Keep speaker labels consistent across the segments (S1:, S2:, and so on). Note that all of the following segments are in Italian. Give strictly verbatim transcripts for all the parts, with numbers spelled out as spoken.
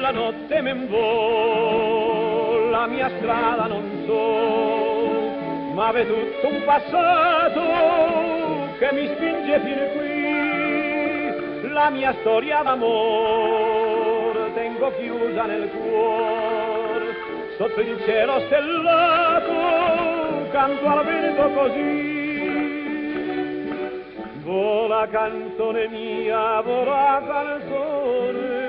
S1: la notte men vol, la mia strada non so, ma v'è tutto un passato che mi spinge fino qui, la mia storia d'amore tengo chiusa nel cuore, sotto il cielo stellato canto al vento così. Vola canzone mia, vola canzone,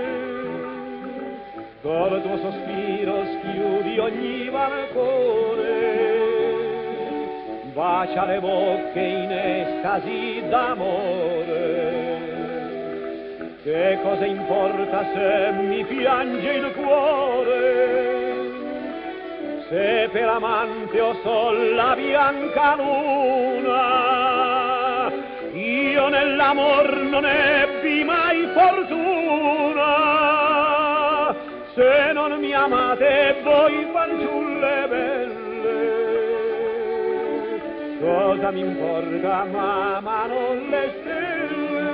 S1: col tuo sospiro schiudi ogni balcone, bacia le bocche in estasi d'amore. Che cosa importa se mi piange il cuore, se per amante ho sol la bianca luna, io nell'amor non ebbi mai fortuna, se non mi amate voi fanciulle belle, cosa mi importa m'amano le stelle.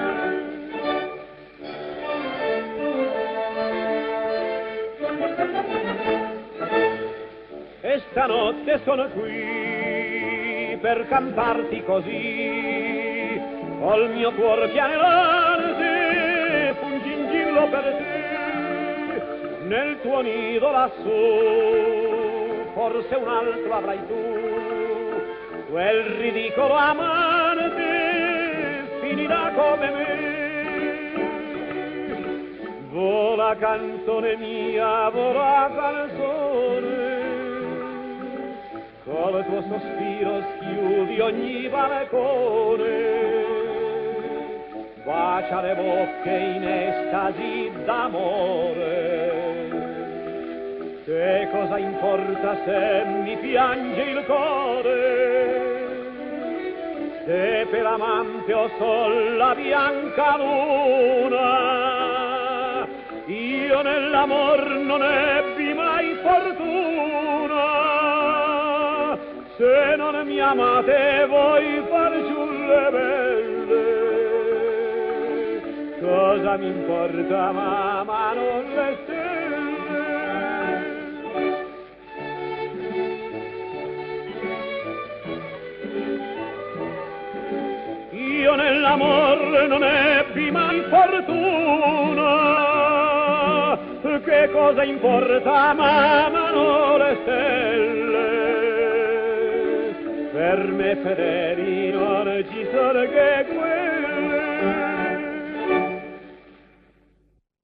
S1: E stanotte sono qui per cantarti così, col mio cuore pianelante, un gingillo per te, nel tuo nido lassù, forse un altro avrai tu, quel ridicolo amante finirà come me. Vola canzone mia, vola canzone, col tuo sospiro schiudi ogni balcone, bacia le bocche in estasi d'amore. Che cosa importa se mi piange il cuore, se per amante ho sol la bianca luna, io nell'amor non ebbi mai fortuna, se non mi amate voi fanciulle belle, cosa mi importa m'amano le stelle. Io nell'amor non ebbi mai fortuna, che cosa importa m'amano le stelle, per me fedeli non ci sono che quelle.